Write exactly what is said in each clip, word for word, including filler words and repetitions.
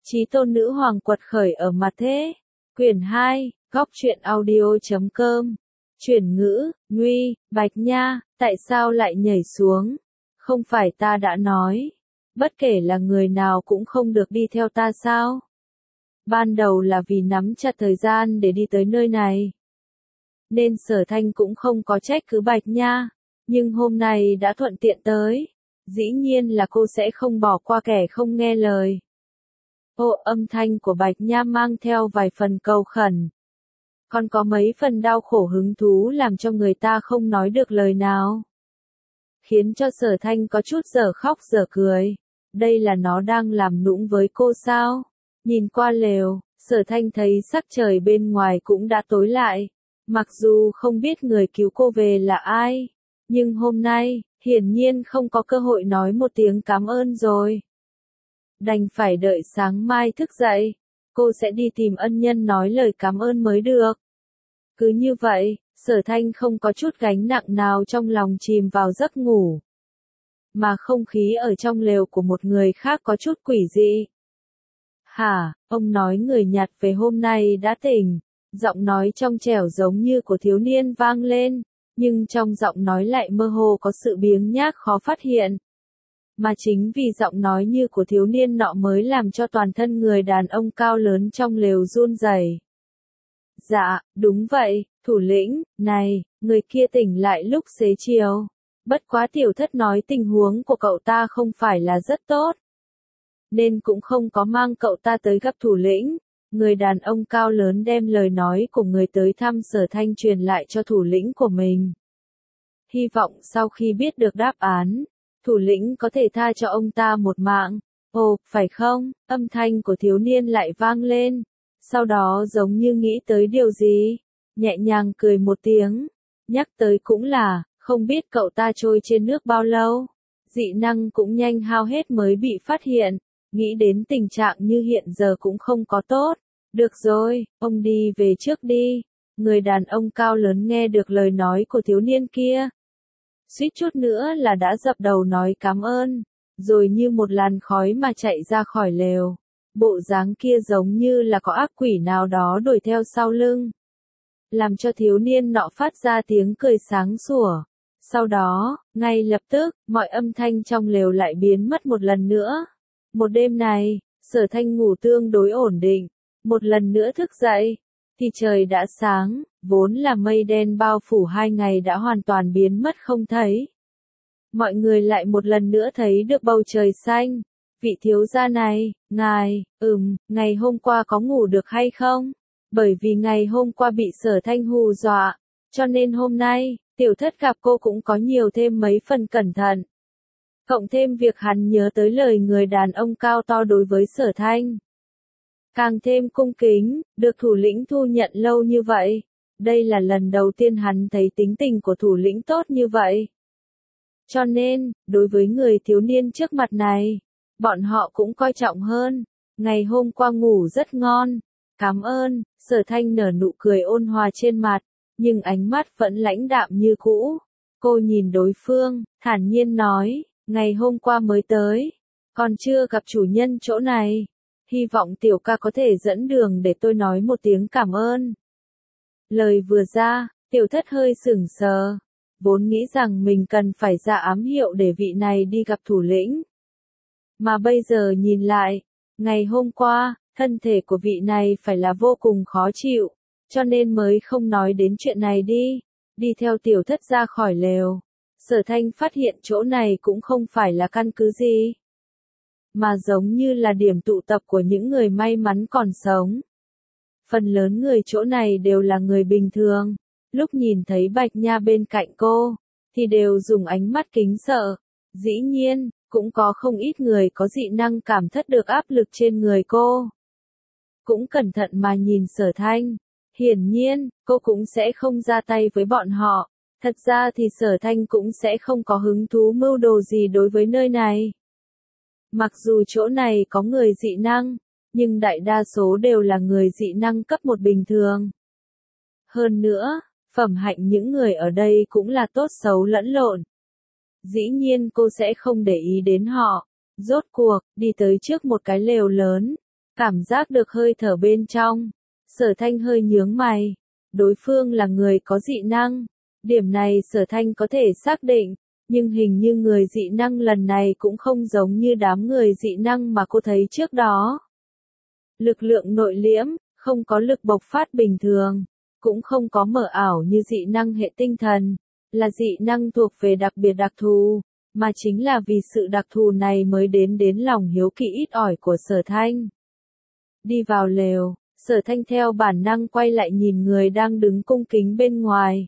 Chí tôn nữ hoàng quật khởi ở mặt thế. Quyển hai, góc truyện audio chấm com. Chuyển ngữ, Nguy, Bạch Nha, tại sao lại nhảy xuống? Không phải ta đã nói, bất kể là người nào cũng không được đi theo ta sao? Ban đầu là vì nắm chặt thời gian để đi tới nơi này, nên Sở Thanh cũng không có trách cứ Bạch Nha, nhưng hôm nay đã thuận tiện tới, dĩ nhiên là cô sẽ không bỏ qua kẻ không nghe lời. Ô, âm thanh của Bạch Nha mang theo vài phần cầu khẩn, còn có mấy phần đau khổ hứng thú làm cho người ta không nói được lời nào, khiến cho Sở Thanh có chút dở khóc dở cười. Đây là nó đang làm nũng với cô sao? Nhìn qua lều, Sở Thanh thấy sắc trời bên ngoài cũng đã tối lại. Mặc dù không biết người cứu cô về là ai, nhưng hôm nay, hiển nhiên không có cơ hội nói một tiếng cảm ơn rồi. Đành phải đợi sáng mai thức dậy, cô sẽ đi tìm ân nhân nói lời cảm ơn mới được. Cứ như vậy, Sở Thanh không có chút gánh nặng nào trong lòng chìm vào giấc ngủ. Mà không khí ở trong lều của một người khác có chút quỷ dị. Hả, ông nói người Nhật về hôm nay đã tỉnh. Giọng nói trong trẻo giống như của thiếu niên vang lên, nhưng trong giọng nói lại mơ hồ có sự biếng nhác khó phát hiện. Mà chính vì giọng nói như của thiếu niên nọ mới làm cho toàn thân người đàn ông cao lớn trong lều run rẩy. Dạ, đúng vậy, thủ lĩnh, này, người kia tỉnh lại lúc xế chiều. Bất quá tiểu thất nói tình huống của cậu ta không phải là rất tốt, nên cũng không có mang cậu ta tới gặp thủ lĩnh. Người đàn ông cao lớn đem lời nói của người tới thăm Sở Thanh truyền lại cho thủ lĩnh của mình. Hy vọng sau khi biết được đáp án, thủ lĩnh có thể tha cho ông ta một mạng. Ồ, phải không? Âm thanh của thiếu niên lại vang lên. Sau đó giống như nghĩ tới điều gì, nhẹ nhàng cười một tiếng. Nhắc tới cũng là, không biết cậu ta trôi trên nước bao lâu. Dị năng cũng nhanh hao hết mới bị phát hiện. Nghĩ đến tình trạng như hiện giờ cũng không có tốt. Được rồi, ông đi về trước đi. Người đàn ông cao lớn nghe được lời nói của thiếu niên kia, suýt chút nữa là đã dập đầu nói cảm ơn, rồi như một làn khói mà chạy ra khỏi lều. Bộ dáng kia giống như là có ác quỷ nào đó đuổi theo sau lưng, làm cho thiếu niên nọ phát ra tiếng cười sáng sủa. Sau đó, ngay lập tức, mọi âm thanh trong lều lại biến mất một lần nữa. Một đêm này, Sở Thanh ngủ tương đối ổn định. Một lần nữa thức dậy, thì trời đã sáng, vốn là mây đen bao phủ hai ngày đã hoàn toàn biến mất không thấy. Mọi người lại một lần nữa thấy được bầu trời xanh. Vị thiếu gia này, ngài, ừm, ngày hôm qua có ngủ được hay không? Bởi vì ngày hôm qua bị Sở Thanh hù dọa, cho nên hôm nay, tiểu thất gặp cô cũng có nhiều thêm mấy phần cẩn thận. Cộng thêm việc hắn nhớ tới lời người đàn ông cao to đối với Sở Thanh, càng thêm cung kính, được thủ lĩnh thu nhận lâu như vậy. Đây là lần đầu tiên hắn thấy tính tình của thủ lĩnh tốt như vậy. Cho nên, đối với người thiếu niên trước mặt này, bọn họ cũng coi trọng hơn. Ngày hôm qua ngủ rất ngon. Cảm ơn. Sở Thanh nở nụ cười ôn hòa trên mặt, nhưng ánh mắt vẫn lãnh đạm như cũ. Cô nhìn đối phương, thản nhiên nói, ngày hôm qua mới tới, còn chưa gặp chủ nhân chỗ này. Hy vọng tiểu ca có thể dẫn đường để tôi nói một tiếng cảm ơn. Lời vừa ra, tiểu thất hơi sửng sờ. Vốn nghĩ rằng mình cần phải ra ám hiệu để vị này đi gặp thủ lĩnh. Mà bây giờ nhìn lại, ngày hôm qua, thân thể của vị này phải là vô cùng khó chịu, cho nên mới không nói đến chuyện này đi. Đi theo tiểu thất ra khỏi lều, Sở Thanh phát hiện chỗ này cũng không phải là căn cứ gì, mà giống như là điểm tụ tập của những người may mắn còn sống. Phần lớn người chỗ này đều là người bình thường. Lúc nhìn thấy Bạch Nha bên cạnh cô, thì đều dùng ánh mắt kính sợ. Dĩ nhiên, cũng có không ít người có dị năng cảm thất được áp lực trên người cô, cũng cẩn thận mà nhìn Sở Thanh. Hiển nhiên, cô cũng sẽ không ra tay với bọn họ. Thật ra thì Sở Thanh cũng sẽ không có hứng thú mưu đồ gì đối với nơi này. Mặc dù chỗ này có người dị năng, nhưng đại đa số đều là người dị năng cấp một bình thường. Hơn nữa, phẩm hạnh những người ở đây cũng là tốt xấu lẫn lộn. Dĩ nhiên cô sẽ không để ý đến họ. Rốt cuộc, đi tới trước một cái lều lớn, Cảm giác được hơi thở bên trong. Sở Thanh hơi nhướng mày. Đối phương là người có dị năng. Điểm này Sở Thanh có thể xác định. Nhưng hình như người dị năng lần này cũng không giống như đám người dị năng mà cô thấy trước đó. Lực lượng nội liễm, không có lực bộc phát bình thường, cũng không có mờ ảo như dị năng hệ tinh thần, là dị năng thuộc về đặc biệt đặc thù, mà chính là vì sự đặc thù này mới đến đến lòng hiếu kỳ ít ỏi của Sở Thanh. Đi vào lều, Sở Thanh theo bản năng quay lại nhìn người đang đứng cung kính bên ngoài.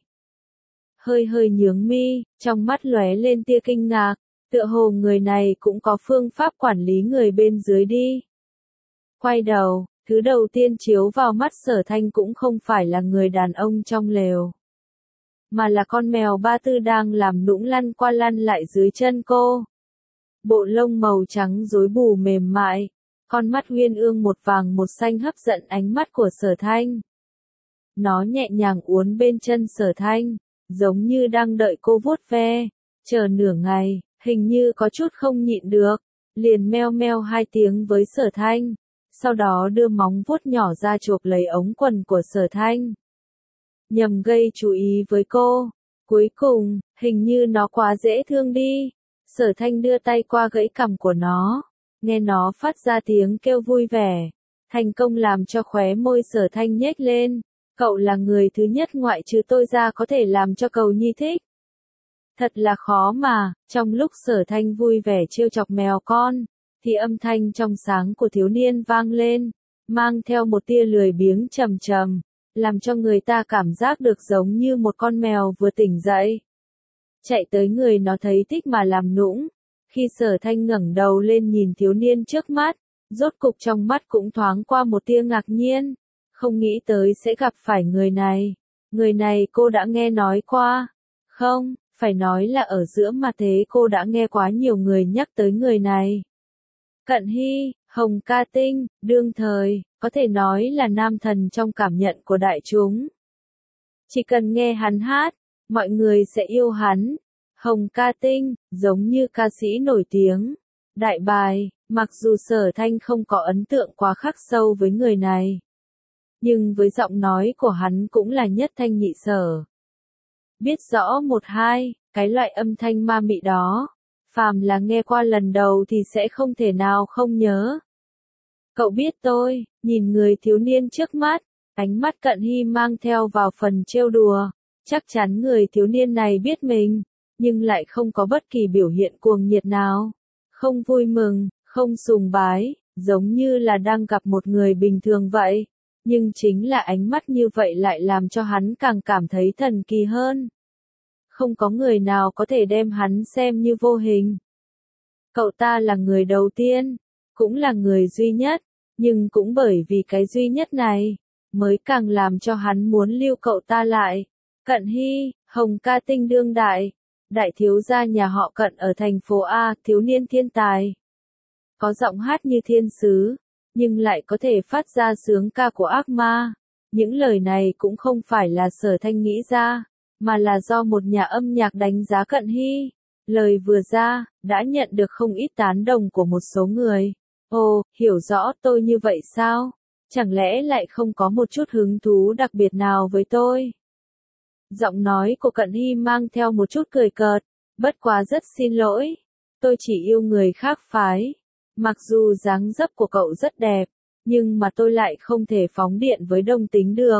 Hơi hơi nhướng mi, trong mắt lóe lên tia kinh ngạc, tựa hồ người này cũng có phương pháp quản lý người bên dưới đi. Quay đầu, thứ đầu tiên chiếu vào mắt Sở Thanh cũng không phải là người đàn ông trong lều, mà là con mèo Ba Tư đang làm nũng lăn qua lăn lại dưới chân cô. Bộ lông màu trắng rối bù mềm mại, con mắt uyên ương một vàng một xanh hấp dẫn ánh mắt của Sở Thanh. Nó nhẹ nhàng uốn bên chân Sở Thanh, giống như đang đợi cô vuốt ve, chờ nửa ngày, hình như có chút không nhịn được, liền meo meo hai tiếng với Sở Thanh, sau đó đưa móng vuốt nhỏ ra chộp lấy ống quần của Sở Thanh. Nhằm gây chú ý với cô, cuối cùng, hình như nó quá dễ thương đi, Sở Thanh đưa tay qua gãy cằm của nó, nghe nó phát ra tiếng kêu vui vẻ, thành công làm cho khóe môi Sở Thanh nhếch lên. Cậu là người thứ nhất ngoại trừ tôi ra có thể làm cho Cầu Nhi thích. Thật là khó mà, trong lúc Sở Thanh vui vẻ trêu chọc mèo con, thì âm thanh trong sáng của thiếu niên vang lên, mang theo một tia lười biếng trầm trầm, làm cho người ta cảm giác được giống như một con mèo vừa tỉnh dậy. Chạy tới người nó thấy thích mà làm nũng. Khi Sở Thanh ngẩng đầu lên nhìn thiếu niên trước mắt, rốt cục trong mắt cũng thoáng qua một tia ngạc nhiên. Không nghĩ tới sẽ gặp phải người này. Người này cô đã nghe nói qua. Không, phải nói là ở giữa mà thế cô đã nghe quá nhiều người nhắc tới người này. Cận Hy, Hồng Ca Tinh, đương thời, có thể nói là nam thần trong cảm nhận của đại chúng. Chỉ cần nghe hắn hát, mọi người sẽ yêu hắn. Hồng Ca Tinh, giống như ca sĩ nổi tiếng. Đại bài, mặc dù Sở Thanh không có ấn tượng quá khắc sâu với người này. Nhưng với giọng nói của hắn cũng là nhất thanh nhị sở. Biết rõ một hai, cái loại âm thanh ma mị đó, phàm là nghe qua lần đầu thì sẽ không thể nào không nhớ. Cậu biết tôi, nhìn người thiếu niên trước mắt, ánh mắt Cận Hy mang theo vào phần trêu đùa, chắc chắn người thiếu niên này biết mình, nhưng lại không có bất kỳ biểu hiện cuồng nhiệt nào, không vui mừng, không sùng bái, giống như là đang gặp một người bình thường vậy. Nhưng chính là ánh mắt như vậy lại làm cho hắn càng cảm thấy thần kỳ hơn. Không có người nào có thể đem hắn xem như vô hình. Cậu ta là người đầu tiên, cũng là người duy nhất, nhưng cũng bởi vì cái duy nhất này, mới càng làm cho hắn muốn lưu cậu ta lại. Cận Hy, Hồng Ca Tinh đương đại, đại thiếu gia nhà họ Cận ở thành phố A, thiếu niên thiên tài. Có giọng hát như thiên sứ, nhưng lại có thể phát ra sướng ca của ác ma. Những lời này cũng không phải là Sở Thanh nghĩ ra, mà là do một nhà âm nhạc đánh giá Cận Hy. Lời vừa ra, đã nhận được không ít tán đồng của một số người. Ồ, hiểu rõ tôi như vậy sao? Chẳng lẽ lại không có một chút hứng thú đặc biệt nào với tôi? Giọng nói của Cận Hy mang theo một chút cười cợt, bất quá rất xin lỗi. Tôi chỉ yêu người khác phái. Mặc dù dáng dấp của cậu rất đẹp, nhưng mà tôi lại không thể phóng điện với đồng tính được.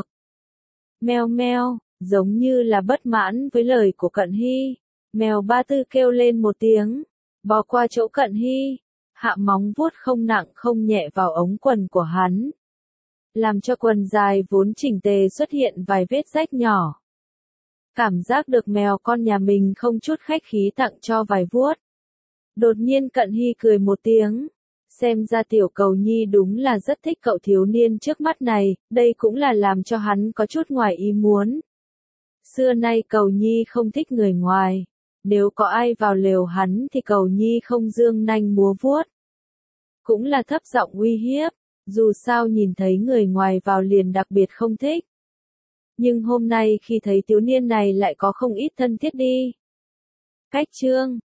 Meo meo, giống như là bất mãn với lời của Cận Hy. Mèo Ba Tư kêu lên một tiếng, bò qua chỗ Cận Hy, hạ móng vuốt không nặng không nhẹ vào ống quần của hắn. Làm cho quần dài vốn chỉnh tề xuất hiện vài vết rách nhỏ. Cảm giác được mèo con nhà mình không chút khách khí tặng cho vài vuốt. Đột nhiên Cận Hy cười một tiếng. Xem ra tiểu Cầu Nhi đúng là rất thích cậu thiếu niên trước mắt này, đây cũng là làm cho hắn có chút ngoài ý muốn. Xưa nay Cầu Nhi không thích người ngoài. Nếu có ai vào lều hắn thì Cầu Nhi không dương nanh múa vuốt. Cũng là thấp giọng uy hiếp, dù sao nhìn thấy người ngoài vào liền đặc biệt không thích. Nhưng hôm nay khi thấy thiếu niên này lại có không ít thân thiết đi. Cách chương